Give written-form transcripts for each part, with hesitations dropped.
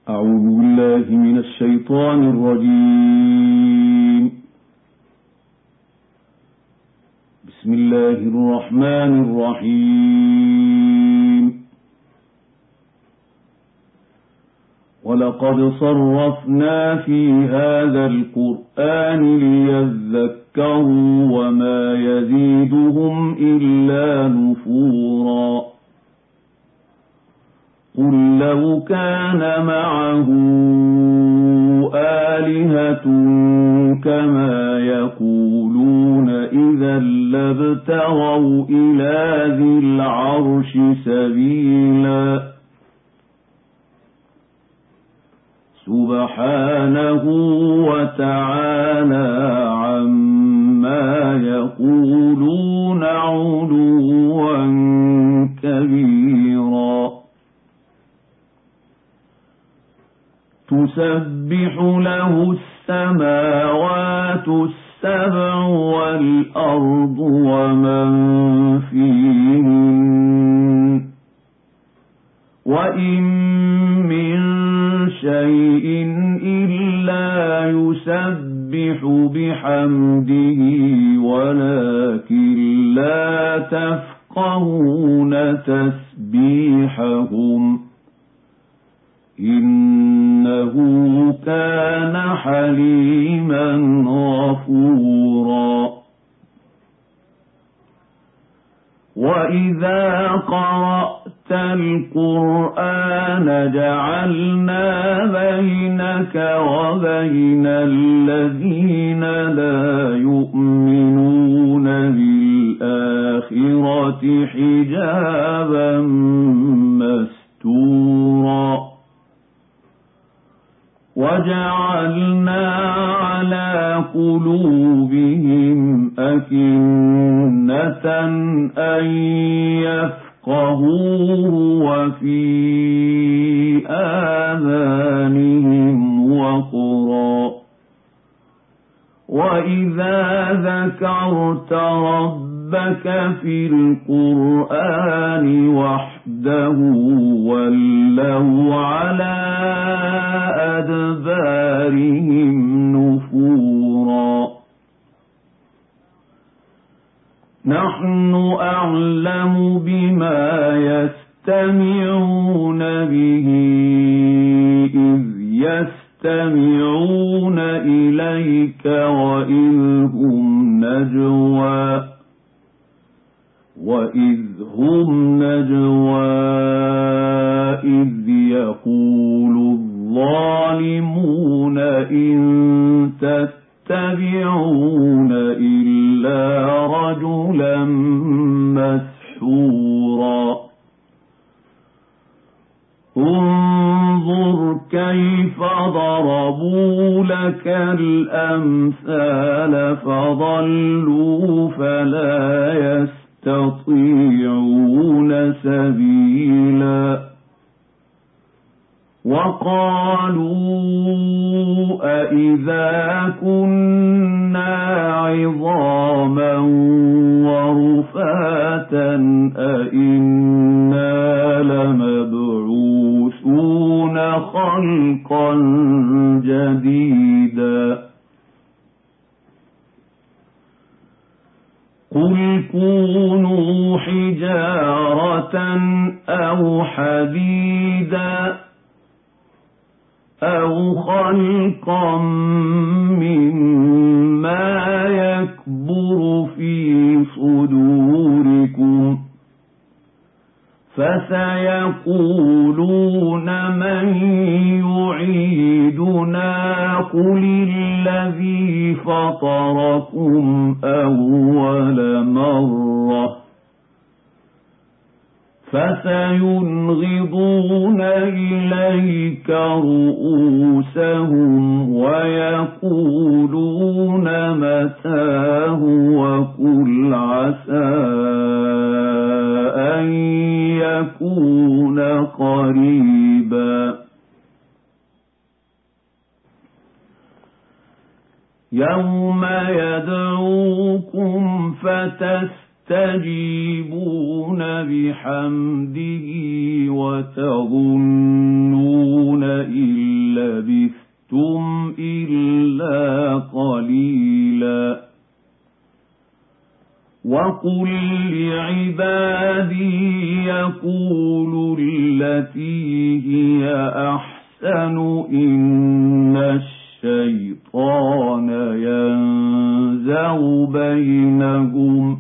أعوذ بالله من الشيطان الرجيم. بسم الله الرحمن الرحيم. ولقد صرفنا في هذا القرآن ليذكروا وما يزيدهم إلا نفورا. قل لو كان معه آلهة كما يقولون إذا لابتغوا إلى ذي العرش سبيلا. سبحانه وتعالى عما يقولون علوا كبيرا. تسبح له السماوات السبع والأرض ومن فيهن وإن من شيء إلا يسبح بحمده ولكن لا تفقهون تسبيحهم إنه كان حليما غفورا. وإذا قرأت القرآن جعلنا بينك وبين الذين لا يؤمنون بالآخرة حجابا مستورا. وجعلنا على قلوبهم أكنة أن يفقهوه وفي آذانهم وقرا. وإذا ذكرت ربك في القرآن وحده ولوا على أدبارهم نفورا. نحن أعلم بما يستمعون به إذ يستمعون إليك وإذ هم نجوى إذ يقول الظالمون إن تتبعون إلا رجلا مسحورا. انظر كيف ضربوا لك الأمثال فضلوا فلا يستطيعون سبيلا. وقالوا أإذا كنا عظاما ورفاتا أإنا لمبعوثون خلقا جديدا. قل كونوا حجارة أو حديدا أو خلقا مما يكبر في صدوركم فسيقولون من يعيدنا قل الذي فطركم أول مرة فسينغضون إليك رؤوسهم ويقولون متاه وقل عسى أن يكون قريبا. يوم يدعوكم فتستجيبون بحمده وتظنون إن وقل لعبادي يقولوا التي هي أحسن إن الشيطان ينزغ بينهم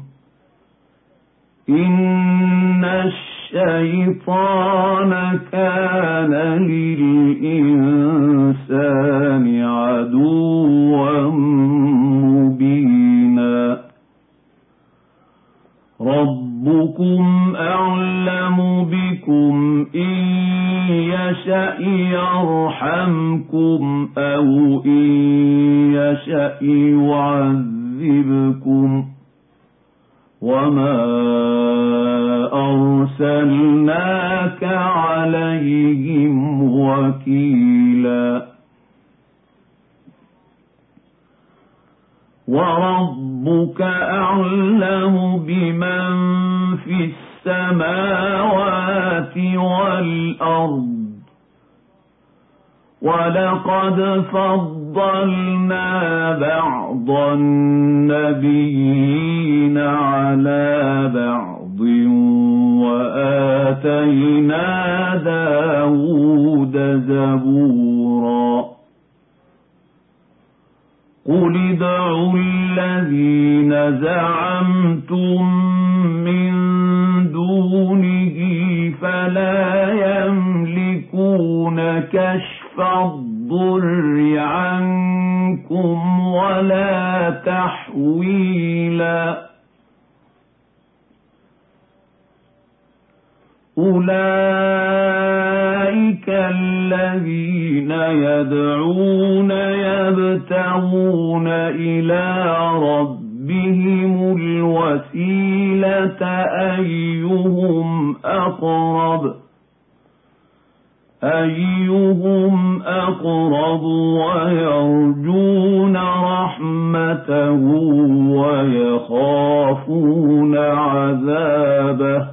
إن الشيطان كان للإنسان عدوا مبينا ربكم أعلم بكم إن يشأ يرحمكم أو إن يشأ يعذبكم وما أرسلناك عليهم وكيلا وربك أعلم بمن في السماوات والأرض ولقد فضلنا بعض النبيين على بعض وآتينا داود زبورا قل ادعوا الذين زعمتم من دونه فلا يملكون كشف الضر عنكم ولا تحويلا أولئك الذين يدعون يبتغون إلى ربهم الوسيلة أيهم أقرب ويرجون رحمته ويخافون عذابه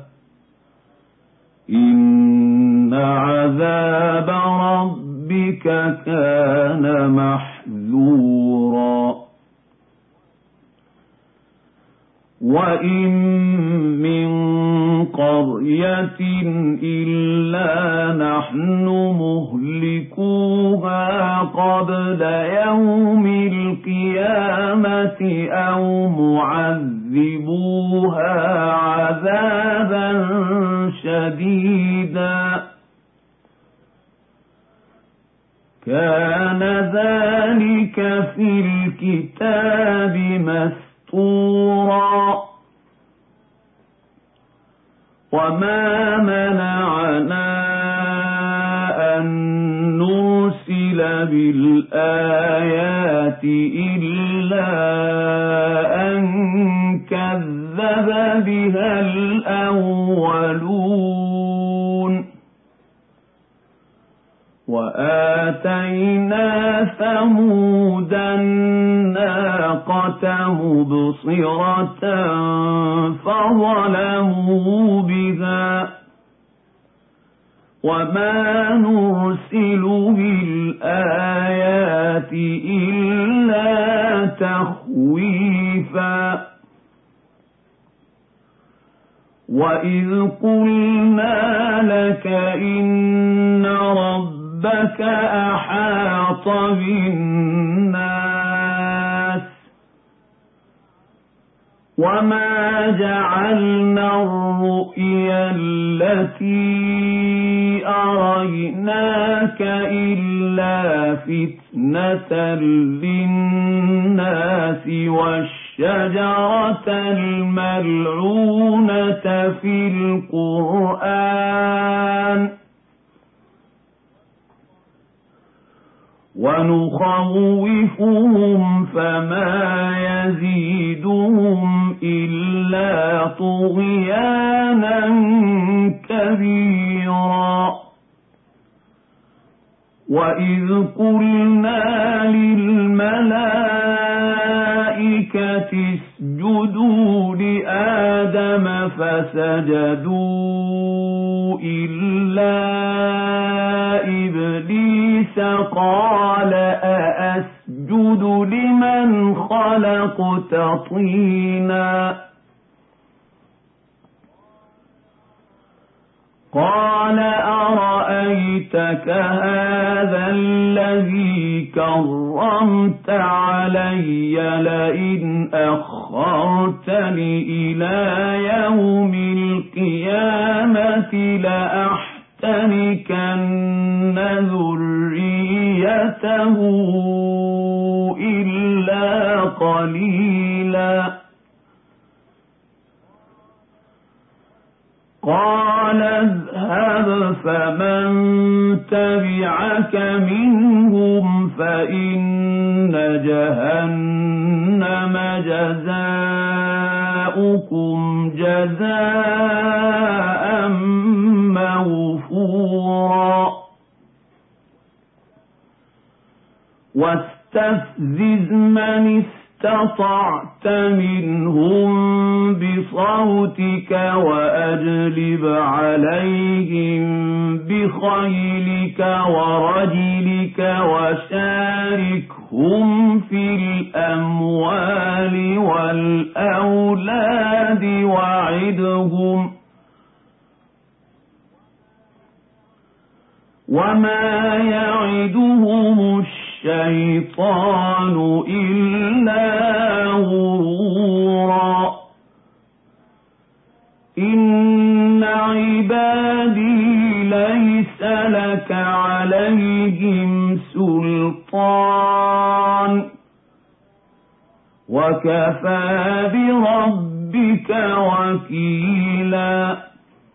إن عذاب ربك كان محذورا وإن من قرية إلا نحن مهلكوها قبل يوم القيامة أو معذبوها عذابا شديدا كان ذلك في الكتاب مسطورا وما منعنا أن نرسل بالآيات إلا أن كذب بها الأولون وآتينا ثمود الناقة مبصرة فظلموا بها وما نرسل بالآيات إلا تخويفا وإذ قلنا لك إن ربك أحاط بالناس وما جعلنا الرؤيا التي أريناك إلا فتنة للناس والشجرة الملعونة في القرآن ونخوفهم فما يزيدهم إلا طغيانا كبيرا وإذ قلنا للملائكة اسجدوا لآدم فسجدوا إلا إبليس قال أأسجد لمن خلقت طينا قال أرأيتك هذا الذي كرمت علي لئن أخرتني إلى يوم القيامة لأحتنكن ذريته إلا قليلا قال اذهب فمن تبعك منهم فإن جهنم جزاؤكم جزاء موفورا واستفزز من استطعت منهم بصوتك وأجلب عليهم بخيلك ورجلك وشاركهم في الأموال والأولاد وعدهم وما يعدهم الشيطان إلا غرورا إن عبادي ليس لك عليهم سلطان وكفى بربك وكيلا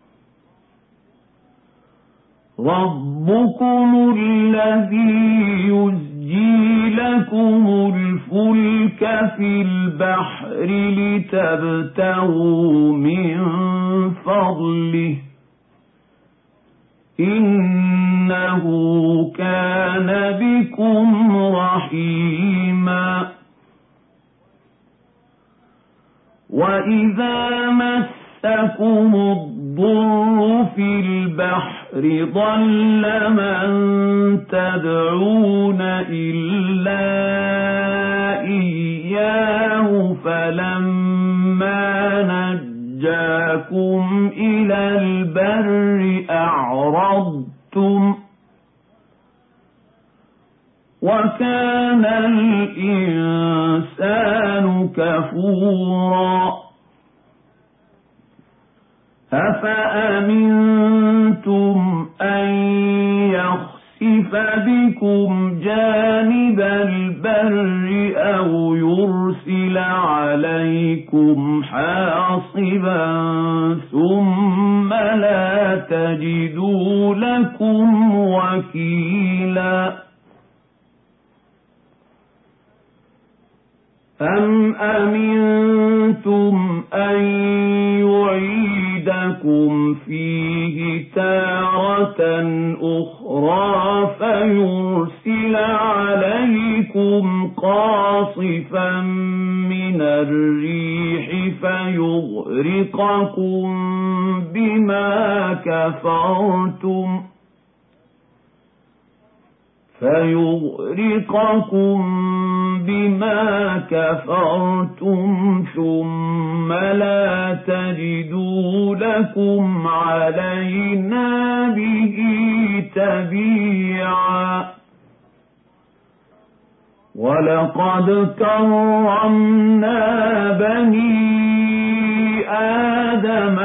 ربكم الذي يزجي لكم الفلك في البحر لتبتغوا من فضله إنه كان بكم رحيما وإذا مسكم الضر في البحر ضل من تدعون إلا إياه فلما نجاكم إلى البر أعرضتم وكان الإنسان كفورا أفأمنتم أن يخسف بكم جانب البر أو يرسل عليكم حاصبا ثم لا تجدوا لكم وكيلا أم أمنتم أن يعيدكم فيه تارة أخرى فيرسل عليكم قاصفا من الريح فيغرقكم بما كفرتم ثم لا تجدوا لكم علينا به تبيعا ولقد كرمنا بني آدم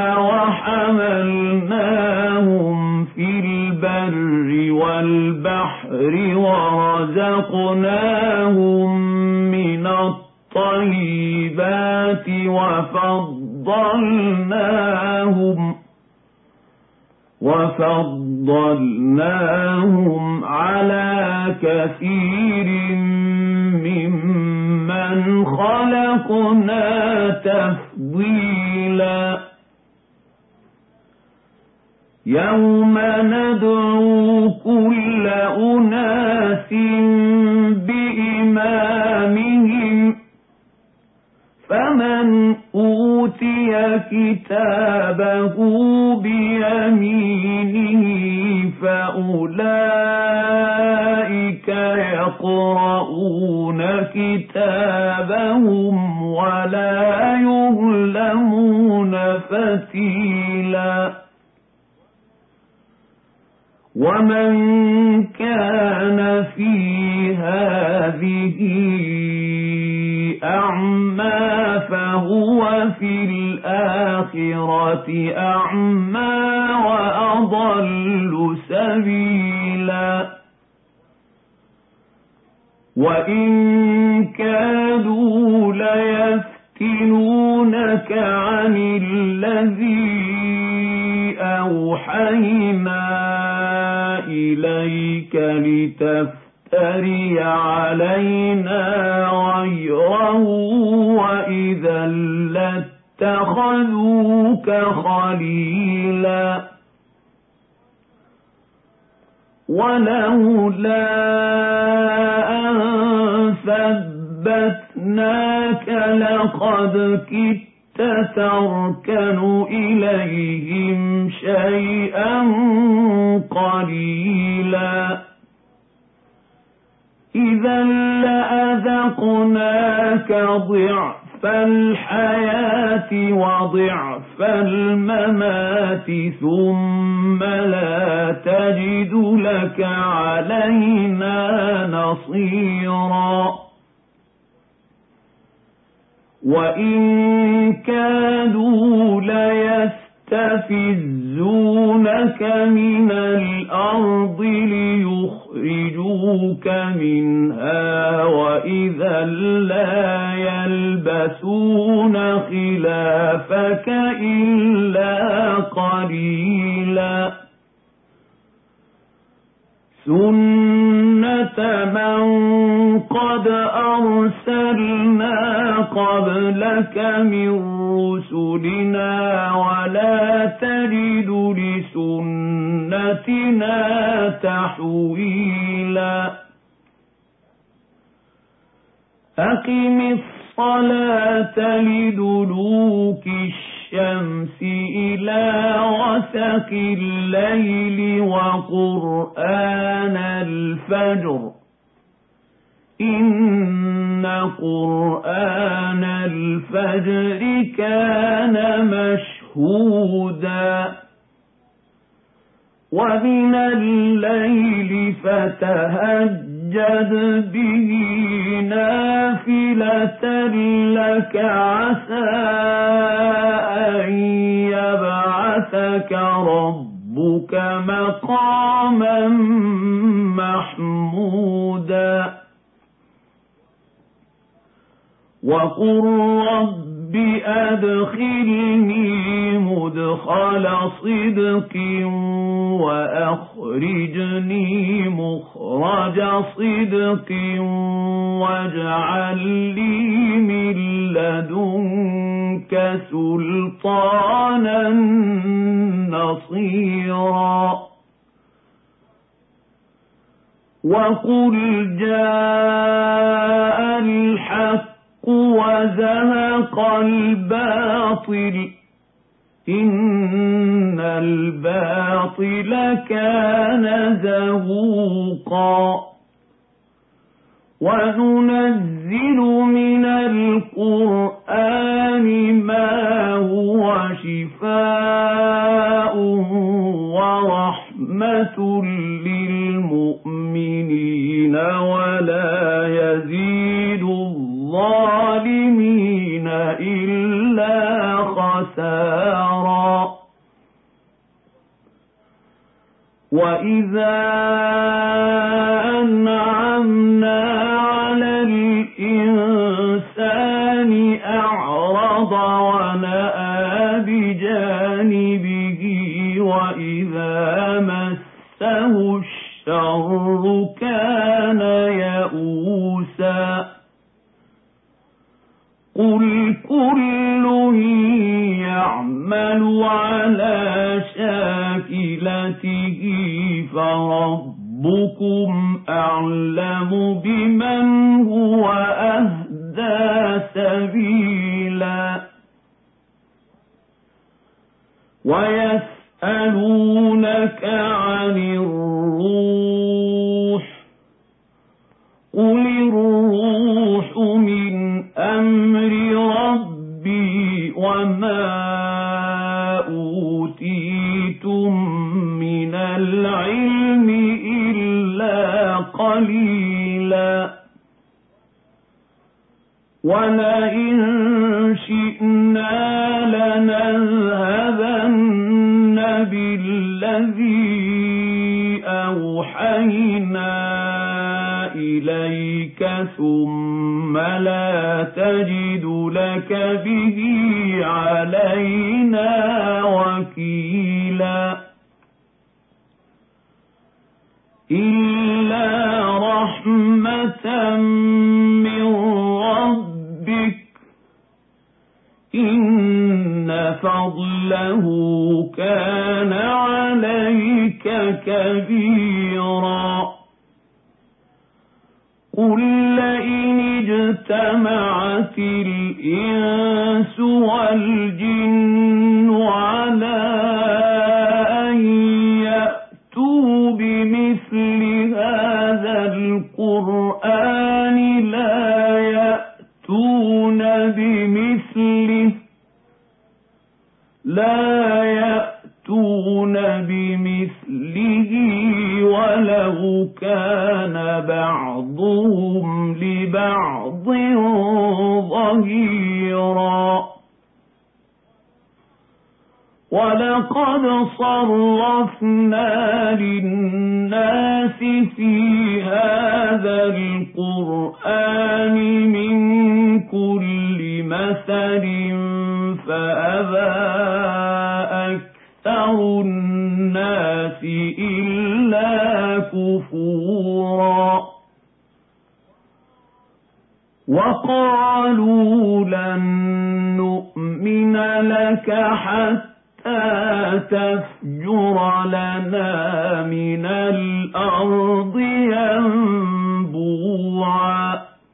وحملناهم في البر والبحر ورزقناهم من الطيبات وفضلناهم على كثير ممن خلقنا تفضيلا يوم ندعو كل أناس بإمامهم فمن أوتي كتابه بيمينه فأولئك يقرؤون كتابهم ولا يظلمون فتيلا ومن كان في هذه أعمى فهو في الآخرة أعمى وأضل سبيلا وإن كادوا ليفتنونك عن الذي أوحينا إليك لتفتري علينا غيره وإذا لاتخذوك خليلا ولولا أن ثبتناك لقد كدت تركن إليهم شيئا قليلا إذا لأذقناك ضعف الحياة وضعف الممات ثم لا تجد لك علينا نصيرا وإن كادوا ليستفزونك من الأرض ليخرجوك منها وإذا لا يلبثون خلافك إلا قليلا سنة من قد أرسلنا قبلك من رسلنا ولا تجد لسنتنا تحويلا أقم الصلاة لدلوك الشمس إلى غسق الليل وقرآن الفجر إن قرآن الفجر كان مشهودا ومن الليل فتهجد به نافلة لك عسى أن يبعثك ربك مقاما محمودا وقل رب أدخلني مدخل صدق وأخرجني مخرج صدق واجعل لي من لدنك سلطانا نصيرا وقل جاء الحق وزهق الباطل إن الباطل كان زهوقا وننزل من القرآن ما هو شفاء ورحمة للمؤمنين ولا يزيد الظالمين إلا خسارا وإذا أنعمنا على الإنسان أعرض ونأى بجانبه وإذا مسه الشر كان يئوسا قل كل يعمل على شاكلته فربكم أعلم بمن هو أهدى سبيلا ويسألونك عن الروح قل الروح من أمر ربي وما أوتيتم من العلم قليلا ولئن شئنا لنذهبن بالذي أوحينا إليك ثم لا تجد لك به علينا وكيلا إلا رحمة من ربك إن فضله كان عليك كبيرا قل لئن اجتمعت الإنس والجن على أن يأتوا بمثل هذا القرآن لا يأتون بمثله ولو كان بعضهم لبعض ظهيرا ولقد صرفنا للناس في هذا القرآن من كل مثل فأبى أكثر الناس إلا كفورا وقالوا لن نؤمن لك حتى تفجر لنا من الأرض ينبوعا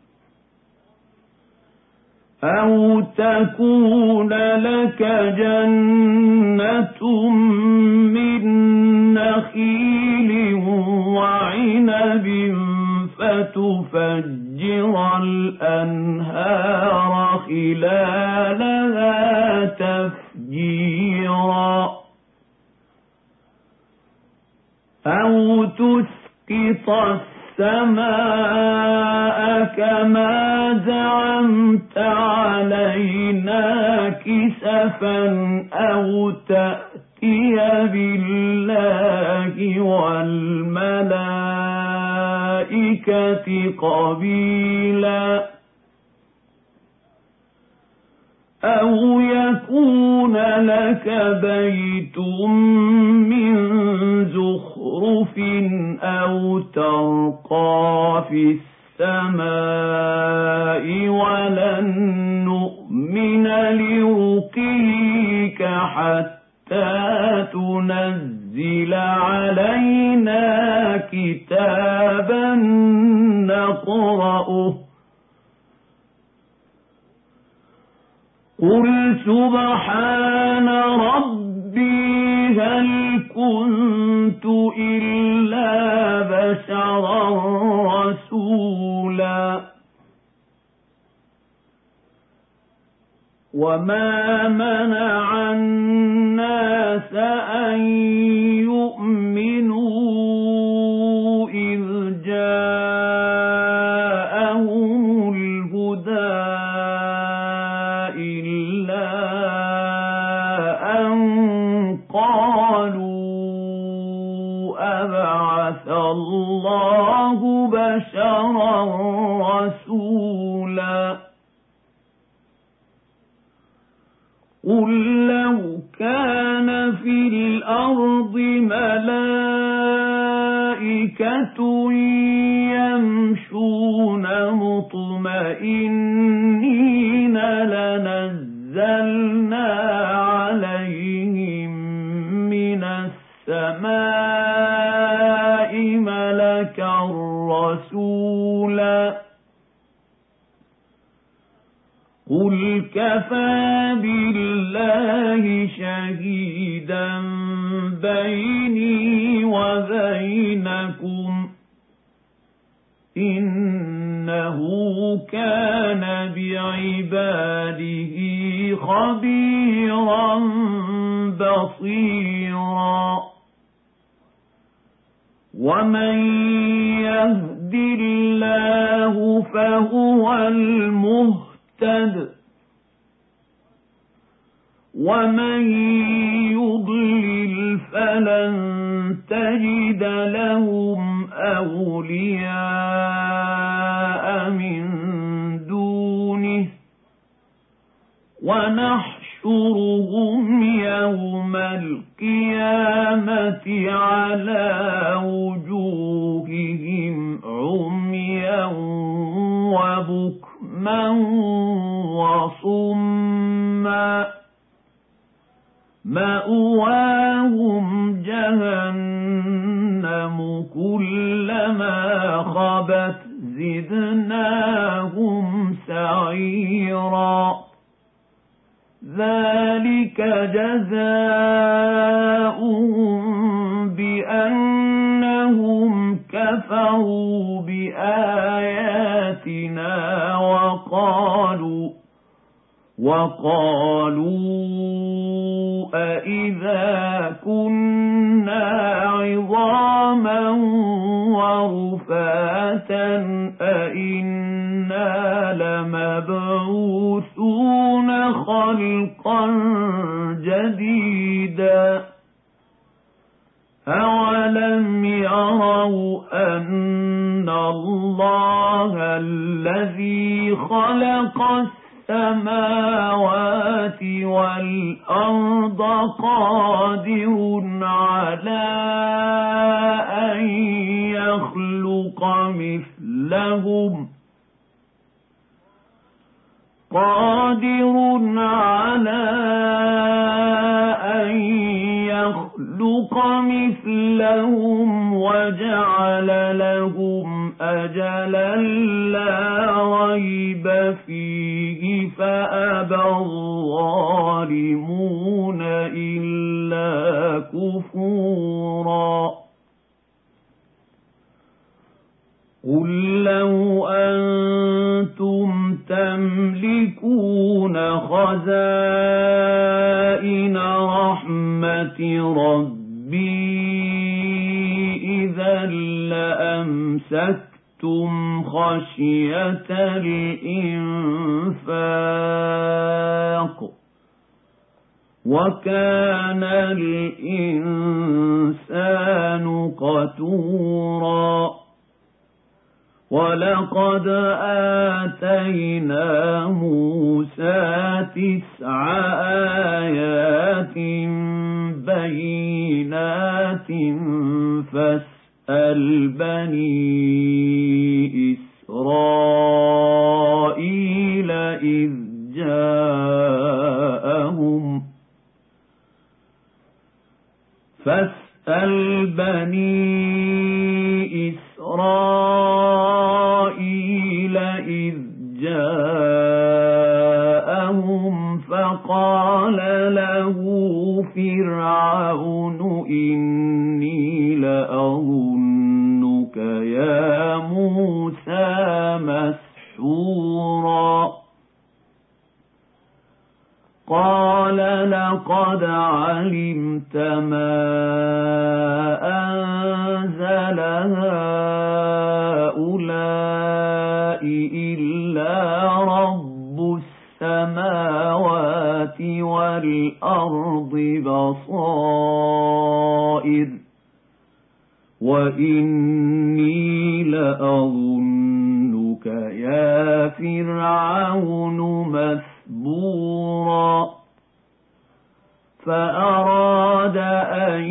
أو تكون لك جنة من نخيل وعنب فتفجر الأنهار خلالها تفجيرا أو تسقط السماء كما زعمت علينا كسفا أو تأتي بالله والملائكة قبيلا أو يكون لك بيت من زخرف أو ترقى في السماء ولن نؤمن لرقيك حتى تنزل علينا كتابا نقرأه قل سبحان ربي هل كنت إلا بشرا رسولا وما منع الناس أن يؤمنوا إذ جاءهم الهدى إلا أن قالوا أبعث الله بشرا رسولا قل لو كان في الأرض ملائكة يمشون مطمئنين لنزلنا عليهم من السماء ملكا رسولا قل كفى بالله شهيدا بيني وبينكم إنه كان بعباده خبيرا بصيرا ومن يهد الله فهو المهتد ومن يضلل فلن تجد لهم أولياء من دونه ونحشرهم يوم القيامة على وجوههم عميا وبكما وصما مأواهم جهنم كلما خبت زدناهم سعيرا ذلك جزاؤهم بأنهم كفروا بآياتنا وقالوا أإذا كنا عظاما ورفاتا أإنا لمبعوثون خلقا جديدا أولم يروا أن الله الذي خلق السماوات والأرض قادر على أن يخلق مثلهم وجعل لهم أجلا لا ريب فيه فأبى الظالمون إلا كفورا قل لو أنتم تملكون خزائن رحمة ربي إذا لأمسكتم خشية الإنفاق وكان الإنسان قتورا ولقد آتينا موسى 9 آيات بينات فاسأل بني إسرائيل إذ جاءهم فقال له فرعون إني لأظنك يا موسى مسحورا قال لقد علمت ما أنزل هؤلاء إلا رب السماوات والأرض بصائر وإني لأظنك يا فرعون مثبورا فأراد أن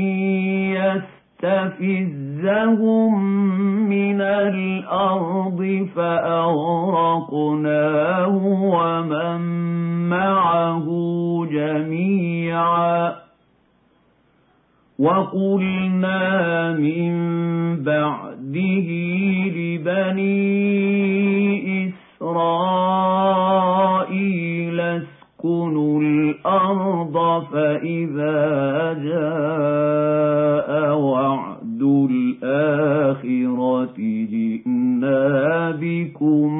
يستفزهم من الأرض فأغرقناه ومن معه جميعا وقلنا من بعده لبني إسرائيل اسكنوا الأرض فإذا جاء وعد الآخرة جئنا بكم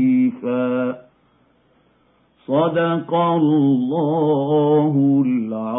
لفيفا صدق الله العظيم.